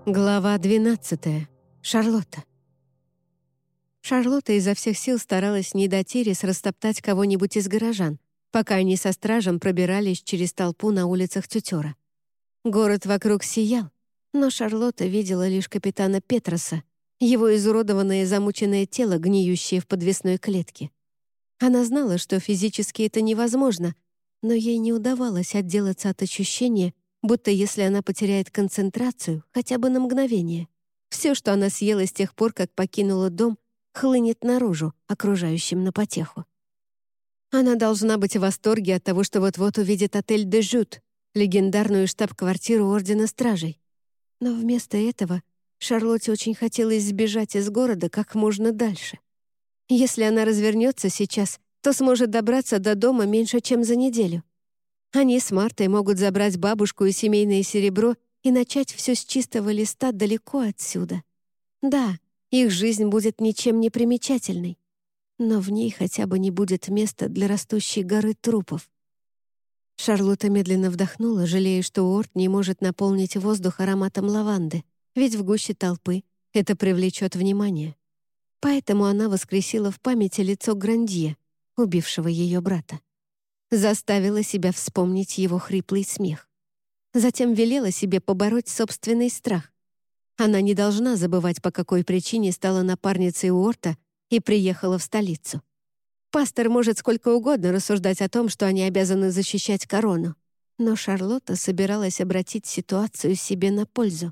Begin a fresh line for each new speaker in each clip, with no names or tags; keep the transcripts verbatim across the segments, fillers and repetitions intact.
Глава двенадцатая. Шарлотта. Шарлотта изо всех сил старалась не дать Ирис растоптать кого-нибудь из горожан, пока они со стражем пробирались через толпу на улицах Тютера. Город вокруг сиял, но Шарлотта видела лишь капитана Петроса, его изуродованное и замученное тело, гниющее в подвесной клетке. Она знала, что физически это невозможно, но ей не удавалось отделаться от ощущения, будто если она потеряет концентрацию хотя бы на мгновение, все, что она съела с тех пор, как покинула дом, хлынет наружу, окружающим на потеху. Она должна быть в восторге от того, что вот-вот увидит отель «Де Жут», легендарную штаб-квартиру Ордена Стражей. Но вместо этого Шарлотте очень хотелось сбежать из города как можно дальше. Если она развернется сейчас, то сможет добраться до дома меньше, чем за неделю. Они с Мартой могут забрать бабушку и семейное серебро и начать все с чистого листа далеко отсюда. Да, их жизнь будет ничем не примечательной, но в ней хотя бы не будет места для растущей горы трупов. Шарлотта медленно вдохнула, жалея, что Уорд не может наполнить воздух ароматом лаванды, ведь в гуще толпы это привлечет внимание. Поэтому она воскресила в памяти лицо Грандье, убившего ее брата. Заставила себя вспомнить его хриплый смех. Затем велела себе побороть собственный страх. Она не должна забывать, по какой причине стала напарницей Уорта и приехала в столицу. Пастор может сколько угодно рассуждать о том, что они обязаны защищать корону, но Шарлотта собиралась обратить ситуацию себе на пользу.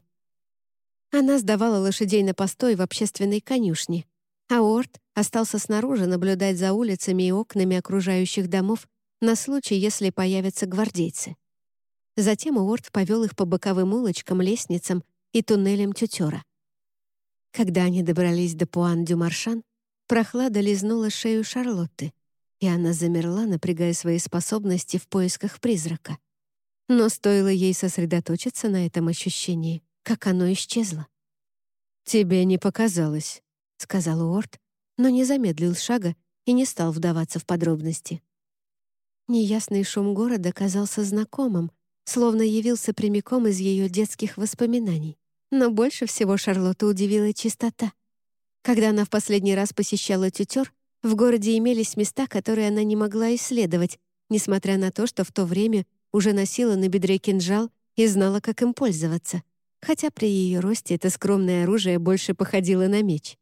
Она сдавала лошадей на постой в общественной конюшне, а Уорт остался снаружи наблюдать за улицами и окнами окружающих домов на случай, если появятся гвардейцы. Затем Уорд повел их по боковым улочкам, лестницам и туннелям Тютера. Когда они добрались до Пуан-дю-Маршан, прохлада лизнула шею Шарлотты, и она замерла, напрягая свои способности в поисках призрака. Но стоило ей сосредоточиться на этом ощущении, как оно исчезло. «Тебе не показалось», — сказал Уорд, но не замедлил шага и не стал вдаваться в подробности. Неясный шум города казался знакомым, словно явился прямиком из ее детских воспоминаний. Но больше всего Шарлотту удивила чистота. Когда она в последний раз посещала Тютер, в городе имелись места, которые она не могла исследовать, несмотря на то, что в то время уже носила на бедре кинжал и знала, как им пользоваться, хотя при ее росте это скромное оружие больше походило на меч.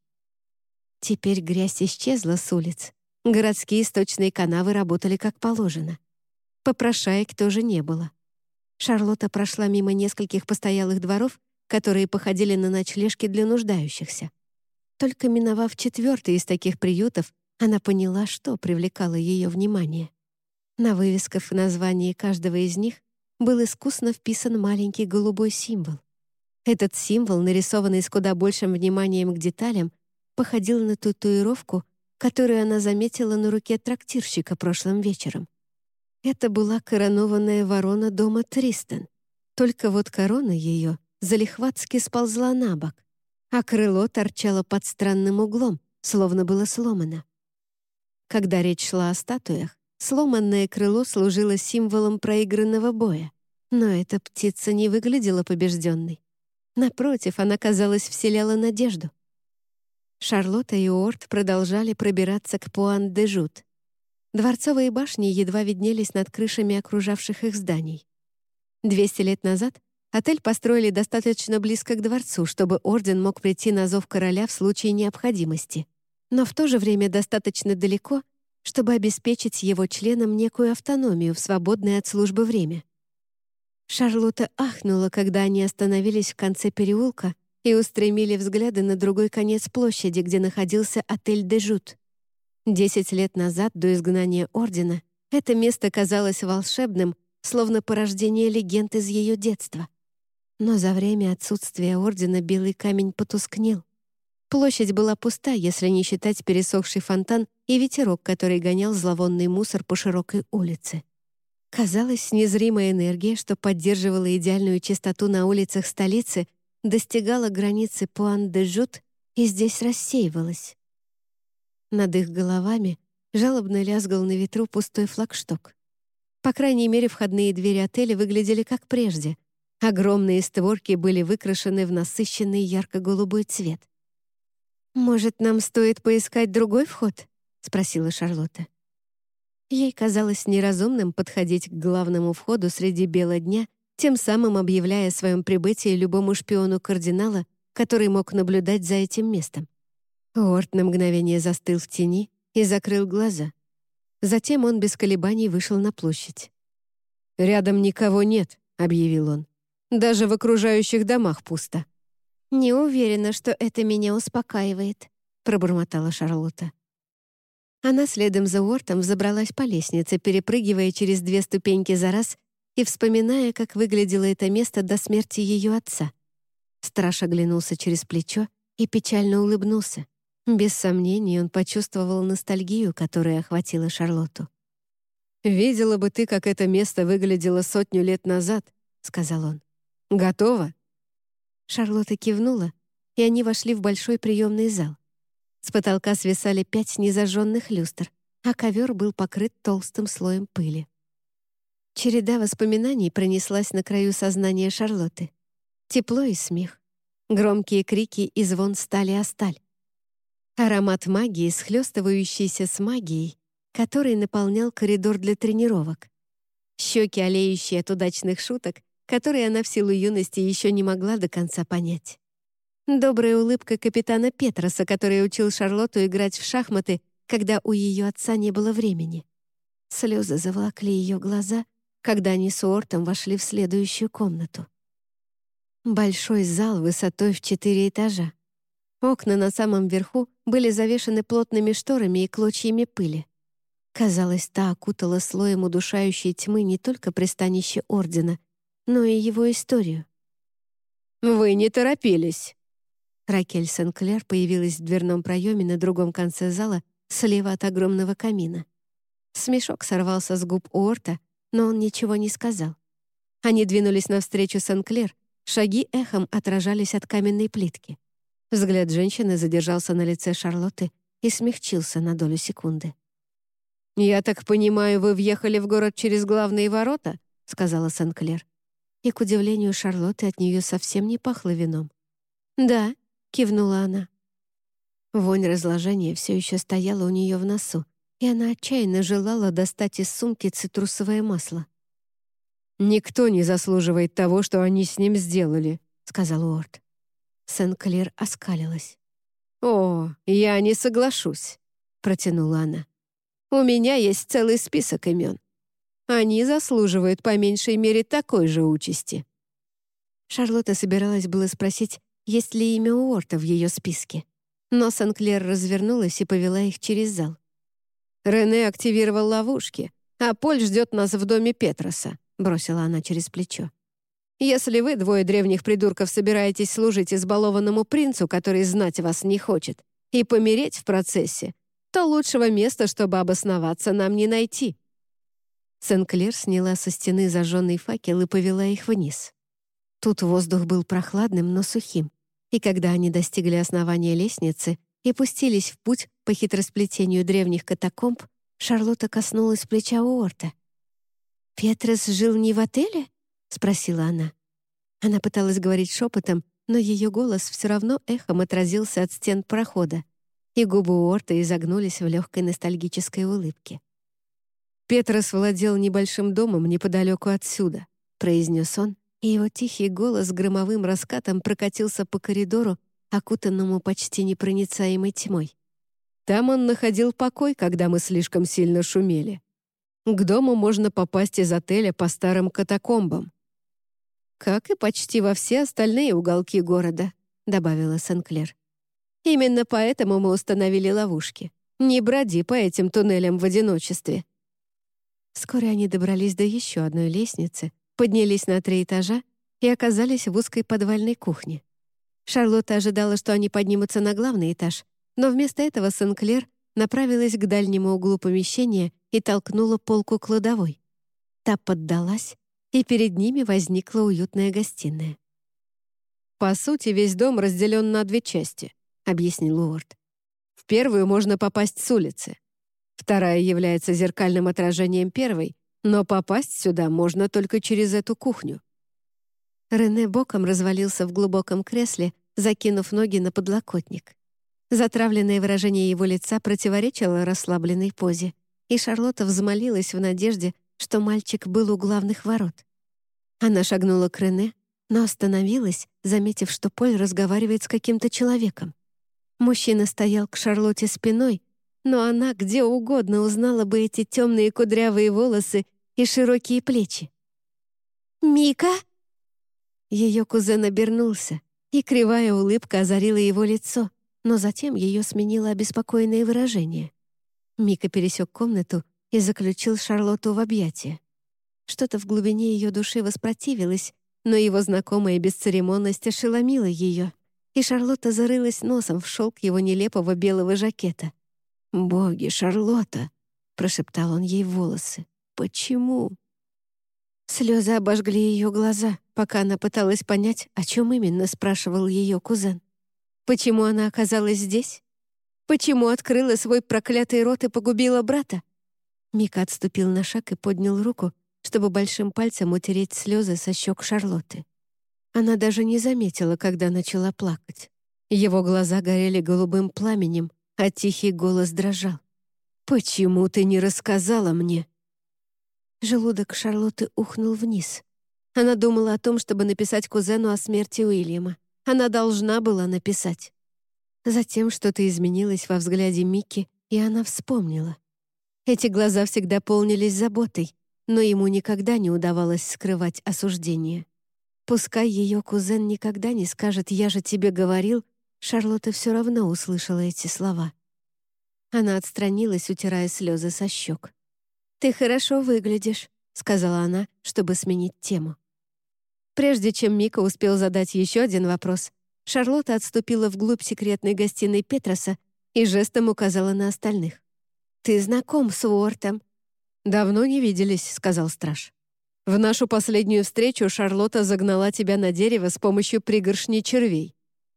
Теперь грязь исчезла с улиц. Городские сточные канавы работали как положено. Попрошаек тоже не было. Шарлотта прошла мимо нескольких постоялых дворов, которые походили на ночлежки для нуждающихся. Только миновав четвертый из таких приютов, она поняла, что привлекало ее внимание. На вывесках в названии каждого из них был искусно вписан маленький голубой символ. Этот символ, нарисованный с куда большим вниманием к деталям, походил на татуировку, которую она заметила на руке трактирщика прошлым вечером. Это была коронованная ворона дома Тристен. Только вот корона ее залихватски сползла на бок, а крыло торчало под странным углом, словно было сломано. Когда речь шла о статуях, сломанное крыло служило символом проигранного боя, но эта птица не выглядела побежденной. Напротив, она, казалось, вселяла надежду. Шарлотта и Уорд продолжали пробираться к Пуан-де-Жут. Дворцовые башни едва виднелись над крышами окружавших их зданий. Двести лет назад отель построили достаточно близко к дворцу, чтобы орден мог прийти на зов короля в случае необходимости, но в то же время достаточно далеко, чтобы обеспечить его членам некую автономию в свободное от службы время. Шарлотта ахнула, когда они остановились в конце переулка и устремили взгляды на другой конец площади, где находился отель «Де Жут». Десять лет назад, до изгнания Ордена, это место казалось волшебным, словно порождение легенд из ее детства. Но за время отсутствия Ордена белый камень потускнел. Площадь была пуста, если не считать пересохший фонтан и ветерок, который гонял зловонный мусор по широкой улице. Казалось, незримая энергия, что поддерживала идеальную чистоту на улицах столицы, достигала границы Пуан-де-Жут и здесь рассеивалась. Над их головами жалобно лязгал на ветру пустой флагшток. По крайней мере, входные двери отеля выглядели как прежде, Огромные створки были выкрашены в насыщенный ярко-голубой цвет. «Может, нам стоит поискать другой вход?» — спросила Шарлотта. Ей казалось неразумным подходить к главному входу среди бела дня, тем самым объявляя о своем прибытии любому шпиону кардинала, который мог наблюдать за этим местом. Уорт на мгновение застыл в тени и закрыл глаза. Затем он без колебаний вышел на площадь. «Рядом никого нет», — объявил он. «Даже в окружающих домах пусто». «Не уверена, что это меня успокаивает», — пробормотала Шарлотта. Она следом за Уортом взобралась по лестнице, перепрыгивая через две ступеньки за раз и вспоминая, как выглядело это место до смерти ее отца. Страж оглянулся через плечо и печально улыбнулся. Без сомнений, он почувствовал ностальгию, которая охватила Шарлотту. «Видела бы ты, как это место выглядело сотню лет назад», — сказал он. «Готова?» Шарлотта кивнула, и они вошли в большой приемный зал. С потолка свисали пять незажженных люстр, а ковер был покрыт толстым слоем пыли. Череда воспоминаний пронеслась на краю сознания Шарлотты. Тепло и смех, громкие крики и звон стали о сталь. Аромат магии, схлёстывающийся с магией, который наполнял коридор для тренировок. Щеки, олеющие от удачных шуток, которые она в силу юности еще не могла до конца понять. Добрая улыбка капитана Петроса, который учил Шарлотту играть в шахматы, когда у ее отца не было времени. Слезы заволокли ее глаза, когда они с Уортом вошли в следующую комнату. Большой зал высотой в четыре этажа. Окна на самом верху были завешаны плотными шторами и клочьями пыли. Казалось, та окутала слоем удушающей тьмы не только пристанище Ордена, но и его историю. «Вы не торопились!» Ракель Сен-Клер появилась в дверном проеме на другом конце зала, слева от огромного камина. Смешок сорвался с губ Уорта, но он ничего не сказал. Они двинулись навстречу Сен-Клер, шаги эхом отражались от каменной плитки. Взгляд женщины задержался на лице Шарлотты и смягчился на долю секунды. «Я так понимаю, вы въехали в город через главные ворота?» — сказала Сен-Клер. И, к удивлению Шарлотты, от нее совсем не пахло вином. «Да», — кивнула она. Вонь разложения все еще стояла у нее в носу, и она отчаянно желала достать из сумки цитрусовое масло. «Никто не заслуживает того, что они с ним сделали», — сказал Уорт. Сен-Клер оскалилась. «О, я не соглашусь», — протянула она. «У меня есть целый список имен. Они заслуживают по меньшей мере такой же участи». Шарлотта собиралась было спросить, есть ли имя Уорта в ее списке, но Сен-Клер развернулась и повела их через зал. «Рене активировал ловушки, а Поль ждет нас в доме Петроса», — бросила она через плечо. «Если вы, двое древних придурков, собираетесь служить избалованному принцу, который знать вас не хочет, и помереть в процессе, то лучшего места, чтобы обосноваться, нам не найти». Сен-Клер сняла со стены зажженный факел и повела их вниз. Тут воздух был прохладным, но сухим, и когда они достигли основания лестницы и пустились в путь по хитросплетению древних катакомб, Шарлотта коснулась плеча Уорта. «Петрос жил не в отеле?» — спросила она. Она пыталась говорить шепотом, но ее голос все равно эхом отразился от стен прохода, и губы Уорта изогнулись в легкой ностальгической улыбке. «Петрос владел небольшим домом неподалеку отсюда», — произнес он, и его тихий голос громовым раскатом прокатился по коридору, окутанному почти непроницаемой тьмой. «Там он находил покой, когда мы слишком сильно шумели. К дому можно попасть из отеля по старым катакомбам». «Как и почти во все остальные уголки города», — добавила Сен-Клер. «Именно поэтому мы установили ловушки. Не броди по этим туннелям в одиночестве». Вскоре они добрались до еще одной лестницы, поднялись на три этажа и оказались в узкой подвальной кухне. Шарлотта ожидала, что они поднимутся на главный этаж, но вместо этого Сен-Клер направилась к дальнему углу помещения и толкнула полку кладовой. Та поддалась, и перед ними возникла уютная гостиная. «По сути, весь дом разделен на две части», — объяснил Уорт. «В первую можно попасть с улицы. Вторая является зеркальным отражением первой, но попасть сюда можно только через эту кухню». Рене боком развалился в глубоком кресле, закинув ноги на подлокотник. Затравленное выражение его лица противоречило расслабленной позе, и Шарлотта взмолилась в надежде, что мальчик был у главных ворот. Она шагнула к Рене, но остановилась, заметив, что Поль разговаривает с каким-то человеком. Мужчина стоял к Шарлотте спиной, но она где угодно узнала бы эти темные кудрявые волосы и широкие плечи. «Мика!» Ее кузен обернулся, и кривая улыбка озарила его лицо, но затем ее сменило обеспокоенное выражение. Мика пересек комнату и заключил Шарлотту в объятия. Что-то в глубине ее души воспротивилось, но его знакомая бесцеремонность ошеломила ее, и Шарлотта зарылась носом в шелк его нелепого белого жакета. «Боги, Шарлотта!» — прошептал он ей в волосы. «Почему?» Слезы обожгли ее глаза, пока она пыталась понять, о чем именно спрашивал ее кузен. Почему она оказалась здесь? Почему открыла свой проклятый рот и погубила брата? Мика отступил на шаг и поднял руку, чтобы большим пальцем утереть слезы со щек Шарлотты. Она даже не заметила, когда начала плакать. Его глаза горели голубым пламенем, а тихий голос дрожал. «Почему ты не рассказала мне?» Желудок Шарлотты ухнул вниз. Она думала о том, чтобы написать кузену о смерти Уильяма. Она должна была написать. Затем что-то изменилось во взгляде Микки, и она вспомнила. Эти глаза всегда полнились заботой, но ему никогда не удавалось скрывать осуждение. Пускай ее кузен никогда не скажет «я же тебе говорил», Шарлотта все равно услышала эти слова. Она отстранилась, утирая слезы со щек. «Ты хорошо выглядишь», — сказала она, чтобы сменить тему. Прежде чем Мика успел задать еще один вопрос, Шарлотта отступила вглубь секретной гостиной Петроса и жестом указала на остальных. «Ты знаком с Уортом?» «Давно не виделись», — сказал страж. «В нашу последнюю встречу Шарлотта загнала тебя на дерево с помощью пригоршни червей».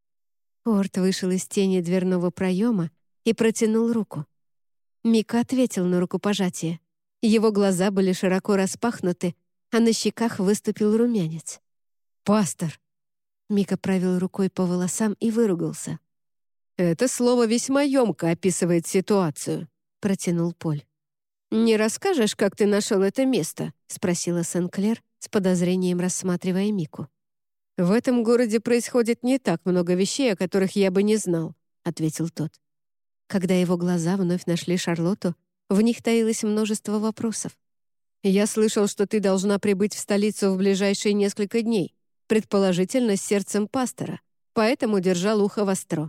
Уорт вышел из тени дверного проема и протянул руку. Мика ответил на рукопожатие. Его глаза были широко распахнуты, а на щеках выступил румянец. «Пастор!» Мика провел рукой по волосам и выругался. «Это слово весьма емко описывает ситуацию», — протянул Поль. «Не расскажешь, как ты нашел это место?» — спросила Сен-Клер, с подозрением рассматривая Мику. «В этом городе происходит не так много вещей, о которых я бы не знал», — ответил тот. Когда его глаза вновь нашли Шарлотту, в них таилось множество вопросов. «Я слышал, что ты должна прибыть в столицу в ближайшие несколько дней, предположительно, с сердцем пастора, поэтому держал ухо востро».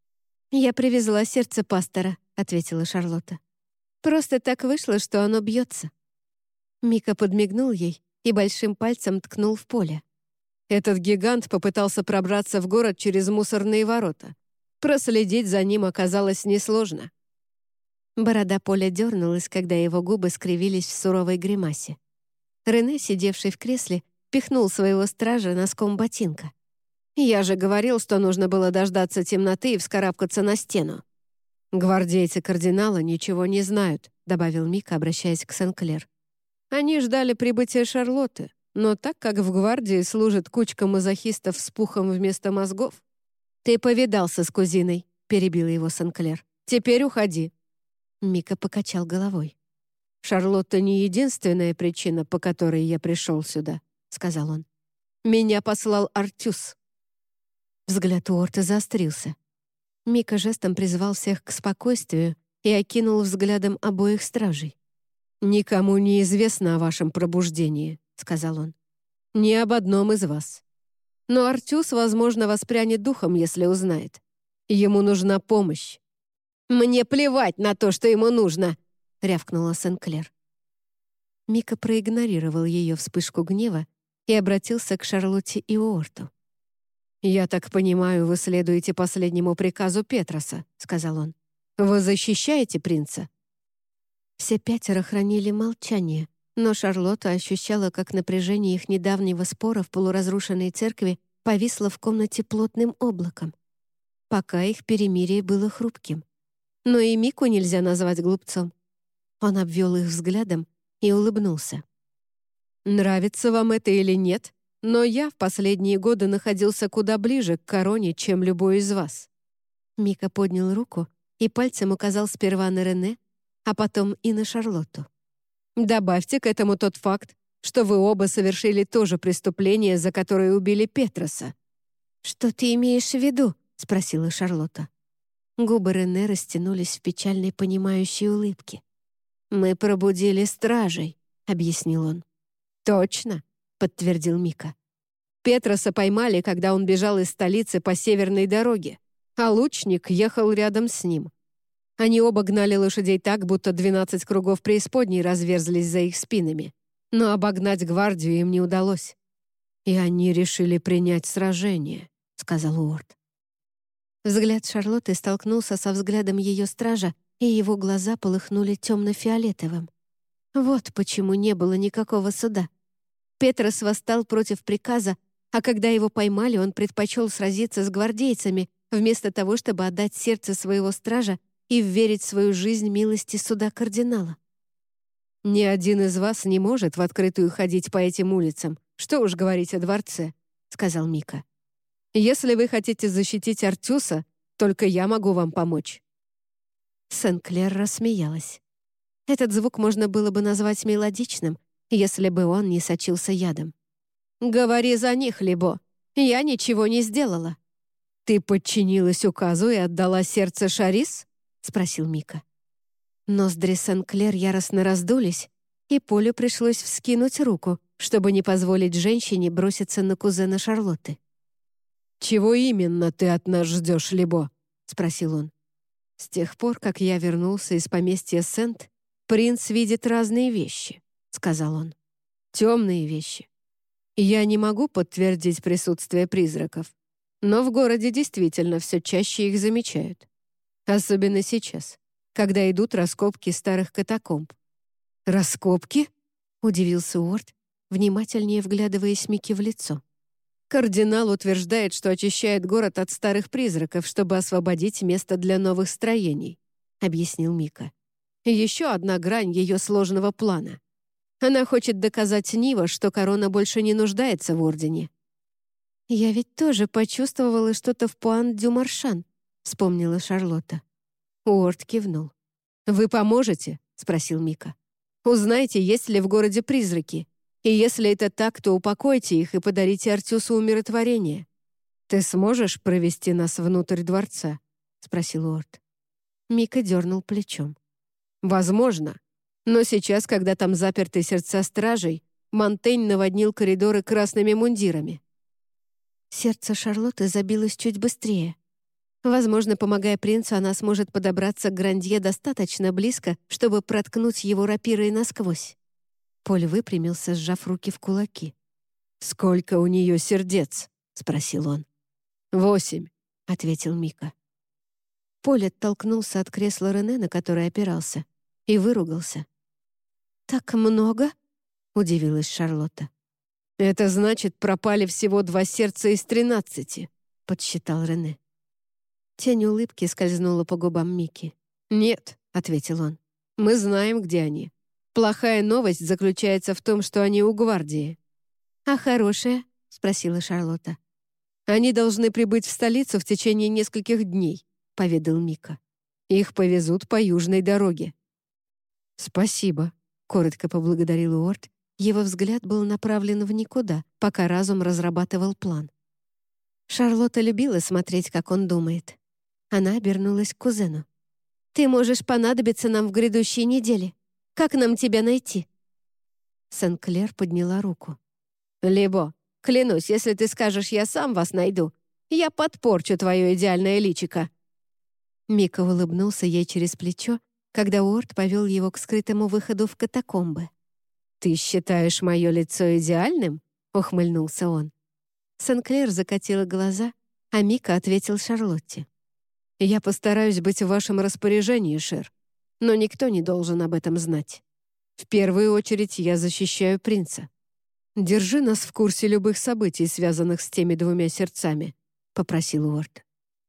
«Я привезла сердце пастора», — ответила Шарлотта. «Просто так вышло, что оно бьется». Мика подмигнул ей и большим пальцем ткнул в поле. «Этот гигант попытался пробраться в город через мусорные ворота. Проследить за ним оказалось несложно». Борода Поля дернулась, когда его губы скривились в суровой гримасе. Рене, сидевший в кресле, пихнул своего стража носком ботинка. «Я же говорил, что нужно было дождаться темноты и вскарабкаться на стену». «Гвардейцы кардинала ничего не знают», — добавил Мика, обращаясь к Сен-Клер. «Они ждали прибытия Шарлотты, но так как в гвардии служит кучка мазохистов с пухом вместо мозгов...» «Ты повидался с кузиной», — перебила его Сен-Клер. «Теперь уходи». Мика покачал головой. «Шарлотта не единственная причина, по которой я пришел сюда», — сказал он. «Меня послал Артюс». Взгляд Уорта заострился. Мика жестом призвал всех к спокойствию и окинул взглядом обоих стражей. «Никому не известно о вашем пробуждении», — сказал он. «Ни об одном из вас. Но Артюс, возможно, воспрянет духом, если узнает. Ему нужна помощь». «Мне плевать на то, что ему нужно!» — рявкнула Сен-Клер. Мика проигнорировал ее вспышку гнева и обратился к Шарлотте и Уорту. «Я так понимаю, вы следуете последнему приказу Петроса», — сказал он. «Вы защищаете принца?» Все пятеро хранили молчание, но Шарлотта ощущала, как напряжение их недавнего спора в полуразрушенной церкви повисло в комнате плотным облаком. Пока их перемирие было хрупким. Но и Мику нельзя назвать глупцом. Он обвел их взглядом и улыбнулся. «Нравится вам это или нет, Но я в последние годы находился куда ближе к короне, чем любой из вас». Мика поднял руку и пальцем указал сперва на Рене, а потом и на Шарлотту. «Добавьте к этому тот факт, что вы оба совершили то же преступление, за которое убили Петроса». «Что ты имеешь в виду?» — спросила Шарлотта. Губы Рене растянулись в печальной понимающей улыбке. «Мы пробудили стражей», — объяснил он. «Точно», — подтвердил Мика. «Петроса поймали, когда он бежал из столицы по северной дороге, а лучник ехал рядом с ним. Они оба гнали лошадей так, будто двенадцать кругов преисподней разверзлись за их спинами, но обогнать гвардию им не удалось. «И они решили принять сражение», — сказал Уорд. Взгляд Шарлотты столкнулся со взглядом ее стража, и его глаза полыхнули темно-фиолетовым. Вот почему не было никакого суда. Петрос восстал против приказа, а когда его поймали, он предпочел сразиться с гвардейцами, вместо того, чтобы отдать сердце своего стража и вверить свою жизнь милости суда кардинала. «Ни один из вас не может в открытую ходить по этим улицам, что уж говорить о дворце», — сказал Мика. «Если вы хотите защитить Артюса, только я могу вам помочь». Сен-Клер рассмеялась. Этот звук можно было бы назвать мелодичным, если бы он не сочился ядом. «Говори за них, Либо. Я ничего не сделала». «Ты подчинилась указу и отдала сердце Шарис?» — спросил Мика. Ноздри Сен-Клер яростно раздулись, и Полю пришлось вскинуть руку, чтобы не позволить женщине броситься на кузена Шарлотты. «Чего именно ты от нас ждешь, Либо?» — спросил он. «С тех пор, как я вернулся из поместья Сент, принц видит разные вещи», — сказал он. «Темные вещи. Я не могу подтвердить присутствие призраков, но в городе действительно все чаще их замечают. Особенно сейчас, когда идут раскопки старых катакомб». «Раскопки?» — удивился Уорд, внимательнее вглядываясь Микки в лицо. «Кардинал утверждает, что очищает город от старых призраков, чтобы освободить место для новых строений», — объяснил Мика. «Еще одна грань ее сложного плана. Она хочет доказать Нива, что корона больше не нуждается в ордене». «Я ведь тоже почувствовала что-то в Пуан-дю-Маршан», — вспомнила Шарлотта. Уорд кивнул. «Вы поможете?» — спросил Мика. «Узнайте, есть ли в городе призраки. И если это так, то упокойте их и подарите Артюсу умиротворение». «Ты сможешь провести нас внутрь дворца?» — спросил Уорд. Мика дернул плечом. «Возможно. Но сейчас, когда там заперты сердца стражей, Монтень наводнил коридоры красными мундирами». Сердце Шарлотты забилось чуть быстрее. Возможно, помогая принцу, она сможет подобраться к Грандье достаточно близко, чтобы проткнуть его рапирой насквозь. Поль выпрямился, сжав руки в кулаки. «Сколько у нее сердец?» — спросил он. «Восемь», — ответил Мика. Поль оттолкнулся от кресла Рене, на которое опирался, и выругался. «Так много?» — удивилась Шарлотта. «Это значит, пропали всего два сердца из тринадцати», — подсчитал Рене. Тень улыбки скользнула по губам Микки. «Нет», — ответил он, — «мы знаем, где они. Плохая новость заключается в том, что они у гвардии». «А хорошая?» — спросила Шарлотта. «Они должны прибыть в столицу в течение нескольких дней», — поведал Мика. «Их повезут по южной дороге». «Спасибо», — коротко поблагодарил Уорд. Его взгляд был направлен в никуда, пока разум разрабатывал план. Шарлотта любила смотреть, как он думает. Она обернулась к кузену. «Ты можешь понадобиться нам в грядущей неделе. Как нам тебя найти?» Сен-Клер подняла руку. «Либо, клянусь, если ты скажешь, я сам вас найду, я подпорчу твое идеальное личико». Мика улыбнулся ей через плечо, когда Уорд повел его к скрытому выходу в катакомбы. «Ты считаешь мое лицо идеальным?» — ухмыльнулся он. Сен-Клер закатила глаза, а Мика ответил Шарлотте. «Я постараюсь быть в вашем распоряжении, Шер, но никто не должен об этом знать. В первую очередь я защищаю принца. Держи нас в курсе любых событий, связанных с теми двумя сердцами», — попросил Уорд.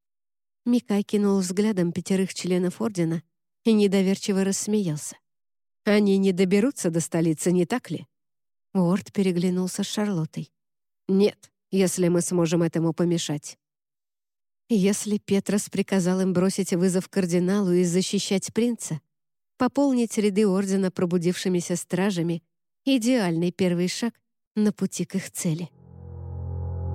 Мика окинул взглядом пятерых членов ордена и недоверчиво рассмеялся. «Они не доберутся до столицы, не так ли?» Уорд переглянулся с Шарлоттой. Нет, если мы сможем этому помешать. Если Петрос приказал им бросить вызов кардиналу и защищать принца, пополнить ряды ордена пробудившимися стражами — идеальный первый шаг на пути к их цели.